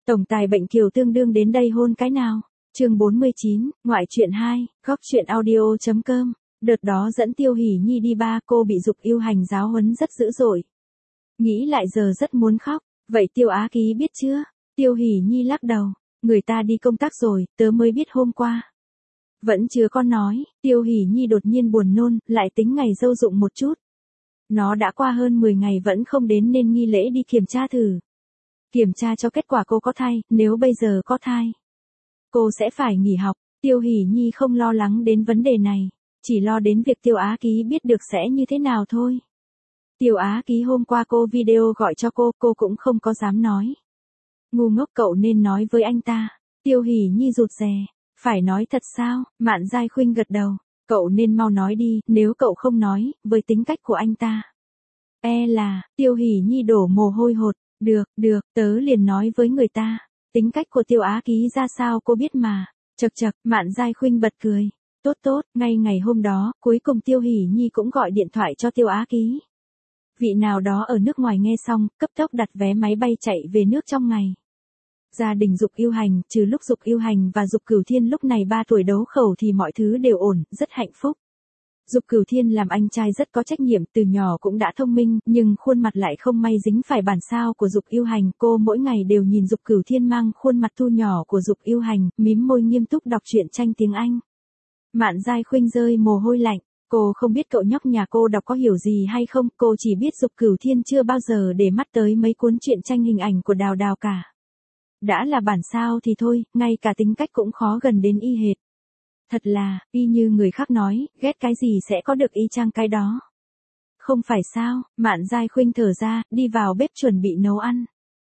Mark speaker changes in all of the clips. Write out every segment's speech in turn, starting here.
Speaker 1: Tổng tài bệnh Kiều tương đương đến đây hôn cái nào? Chương 49, ngoại truyện 2, góc truyện audio.com. Đợt đó dẫn Tiêu Hỷ Nhi đi ba, cô bị Dục Yêu Hành giáo huấn rất dữ dội. Nghĩ lại giờ rất muốn khóc, vậy Tiêu Á Ký biết chưa? Tiêu Hỷ Nhi lắc đầu, người ta đi công tác rồi, tớ mới biết hôm qua. Vẫn chưa con nói, Tiêu Hỷ Nhi đột nhiên buồn nôn, lại tính ngày dâu dụng một chút. Nó đã qua hơn 10 ngày vẫn không đến nên nghi lễ đi kiểm tra thử. Kiểm tra cho kết quả cô có thai, nếu bây giờ có thai, cô sẽ phải nghỉ học. Tiêu Hỷ Nhi không lo lắng đến vấn đề này, chỉ lo đến việc Tiêu Á Ký biết được sẽ như thế nào thôi. Tiêu Á Ký hôm qua cô video gọi cho cô cũng không có dám nói. Ngu ngốc cậu nên nói với anh ta. Tiêu Hỷ Nhi rụt rè, phải nói thật sao? Mạn Giai Khuynh gật đầu, cậu nên mau nói đi, nếu cậu không nói, với tính cách của anh ta. Tiêu Hỷ Nhi đổ mồ hôi hột, được, tớ liền nói với người ta. Tính cách của Tiêu Á Ký ra sao cô biết mà. Chậc chậc, Mạn Giai Khuynh bật cười. Tốt, ngay ngày hôm đó, cuối cùng Tiêu Hỷ Nhi cũng gọi điện thoại cho Tiêu Á Ký. Vị nào đó ở nước ngoài nghe xong, cấp tốc đặt vé máy bay chạy về nước trong ngày. Gia đình Dục Yêu Hành, trừ lúc Dục Yêu Hành và Dục Cửu Thiên lúc này 3 tuổi đấu khẩu thì mọi thứ đều ổn, rất hạnh phúc. Dục Cửu Thiên làm anh trai rất có trách nhiệm, từ nhỏ cũng đã thông minh, nhưng khuôn mặt lại không may dính phải bản sao của Dục Yêu Hành. Cô mỗi ngày đều nhìn Dục Cửu Thiên mang khuôn mặt thu nhỏ của Dục Yêu Hành, mím môi nghiêm túc đọc truyện tranh tiếng Anh. Mạn Giai Khuynh rơi mồ hôi lạnh. Cô không biết cậu nhóc nhà cô đọc có hiểu gì hay không, cô chỉ biết Dục Cửu Thiên chưa bao giờ để mắt tới mấy cuốn truyện tranh hình ảnh của Đào Đào cả. Đã là bản sao thì thôi, ngay cả tính cách cũng khó gần đến y hệt. Thật là, y như người khác nói, ghét cái gì sẽ có được y chang cái đó. Không phải sao? Mạn Giai Khuynh thở ra, đi vào bếp chuẩn bị nấu ăn.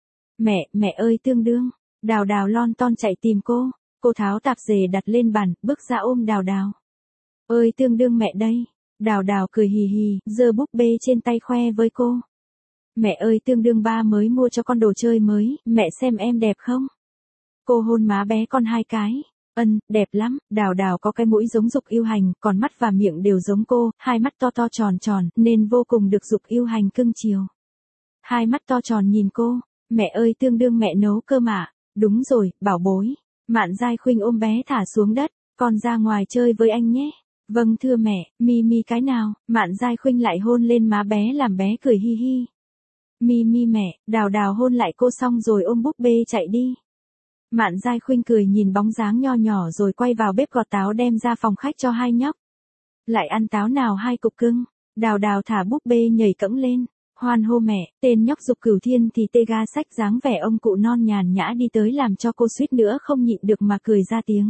Speaker 1: Mẹ ơi tương đương. Đào Đào lon ton chạy tìm cô. Cô tháo tạp dề đặt lên bàn, bước ra ôm Đào Đào. Ơi tương đương mẹ đây. Đào Đào cười hì hì, giơ búp bê trên tay khoe với cô. Mẹ ơi tương đương ba mới mua cho con đồ chơi mới, mẹ xem em đẹp không? Cô hôn má bé con 2 cái. Đẹp lắm. Đào Đào có cái mũi giống Dục Yêu Hành, còn mắt và miệng đều giống cô, 2 mắt to to tròn tròn, nên vô cùng được Dục Yêu Hành cưng chiều. 2 mắt to tròn nhìn cô. Mẹ ơi tương đương mẹ nấu cơm ạ. Đúng rồi, bảo bối. Mạn Giai Khuynh ôm bé thả xuống đất, con ra ngoài chơi với anh nhé. Vâng thưa mẹ, Mi cái nào? Mạn Giai Khuynh lại hôn lên má bé làm bé cười hi hi. Mi mẹ. Đào Đào hôn lại cô xong rồi ôm búp bê chạy đi. Mạn Giai Khuynh cười nhìn bóng dáng nho nhỏ rồi quay vào bếp gọt táo đem ra phòng khách cho 2 nhóc. Lại ăn táo nào 2 cục cưng. Đào Đào thả búp bê nhảy cẫng lên. Hoan hô mẹ. Tên nhóc Dục Cửu Thiên thì tê ga sách dáng vẻ ông cụ non nhàn nhã đi tới làm cho cô suýt nữa không nhịn được mà cười ra tiếng.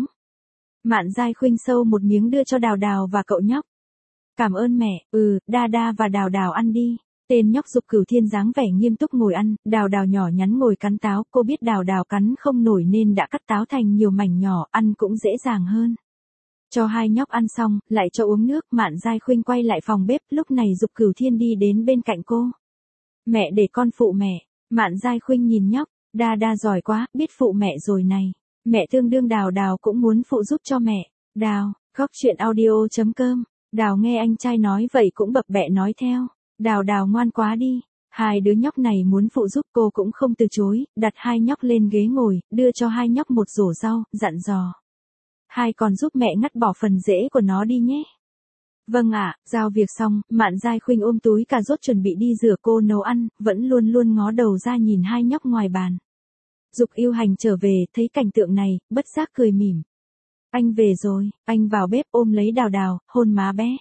Speaker 1: Mạn Giai Khuynh sâu một miếng đưa cho Đào Đào và cậu nhóc. Cảm ơn mẹ. Đa và Đào Đào ăn đi. Tên nhóc Dục Cửu Thiên dáng vẻ nghiêm túc ngồi ăn, Đào Đào nhỏ nhắn ngồi cắn táo, cô biết Đào Đào cắn không nổi nên đã cắt táo thành nhiều mảnh nhỏ, ăn cũng dễ dàng hơn. Cho 2 nhóc ăn xong, lại cho uống nước, Mạn Giai Khuynh quay lại phòng bếp, lúc này Dục Cửu Thiên đi đến bên cạnh cô. Mẹ để con phụ mẹ. Mạn Giai Khuynh nhìn nhóc, Đa giỏi quá, biết phụ mẹ rồi này. Mẹ tương đương Đào Đào cũng muốn phụ giúp cho mẹ. Đào, góc truyện audio.com. Đào nghe anh trai nói vậy cũng bập bẹ nói theo. Đào ngoan quá đi. 2 đứa nhóc này muốn phụ giúp cô cũng không từ chối, đặt 2 nhóc lên ghế ngồi, đưa cho 2 nhóc một rổ rau, dặn dò. 2 còn giúp mẹ ngắt bỏ phần rễ của nó đi nhé. Vâng ạ. Giao việc xong, Mạn Giai Khuynh ôm túi cà rốt chuẩn bị đi rửa cô nấu ăn, vẫn luôn ngó đầu ra nhìn 2 nhóc ngoài bàn. Dục Yêu Hành trở về, thấy cảnh tượng này, bất giác cười mỉm. Anh về rồi. Anh vào bếp ôm lấy Đào, hôn má bé.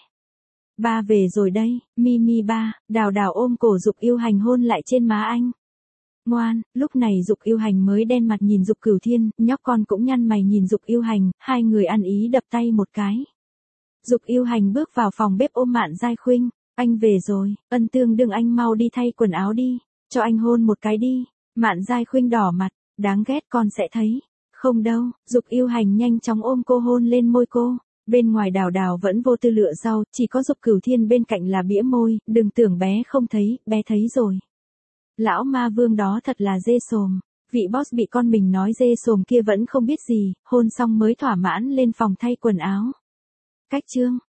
Speaker 1: Ba về rồi đây, Mi ba. Đào ôm cổ Dục Yêu Hành hôn lại trên má anh. Ngoan. Lúc này Dục Yêu Hành mới đen mặt nhìn Dục Cửu Thiên, nhóc con cũng nhăn mày nhìn Dục Yêu Hành, 2 người ăn ý đập tay một cái. Dục Yêu Hành bước vào phòng bếp ôm Mạn Giai Khuynh. Anh về rồi. Tương đương anh mau đi thay quần áo đi. Cho anh hôn một cái đi. Mạn Giai Khuynh đỏ mặt. Đáng ghét con sẽ thấy. Không đâu. Dục Yêu Hành nhanh chóng ôm cô hôn lên môi cô. Bên ngoài Đào vẫn vô tư lựa rau, chỉ có Dục Cửu Thiên bên cạnh là bĩa môi, đừng tưởng bé không thấy, bé thấy rồi. Lão ma vương đó thật là dê sồm. Vị boss bị con mình nói dê sồm kia vẫn không biết gì, hôn xong mới thỏa mãn lên phòng thay quần áo. Cách chương.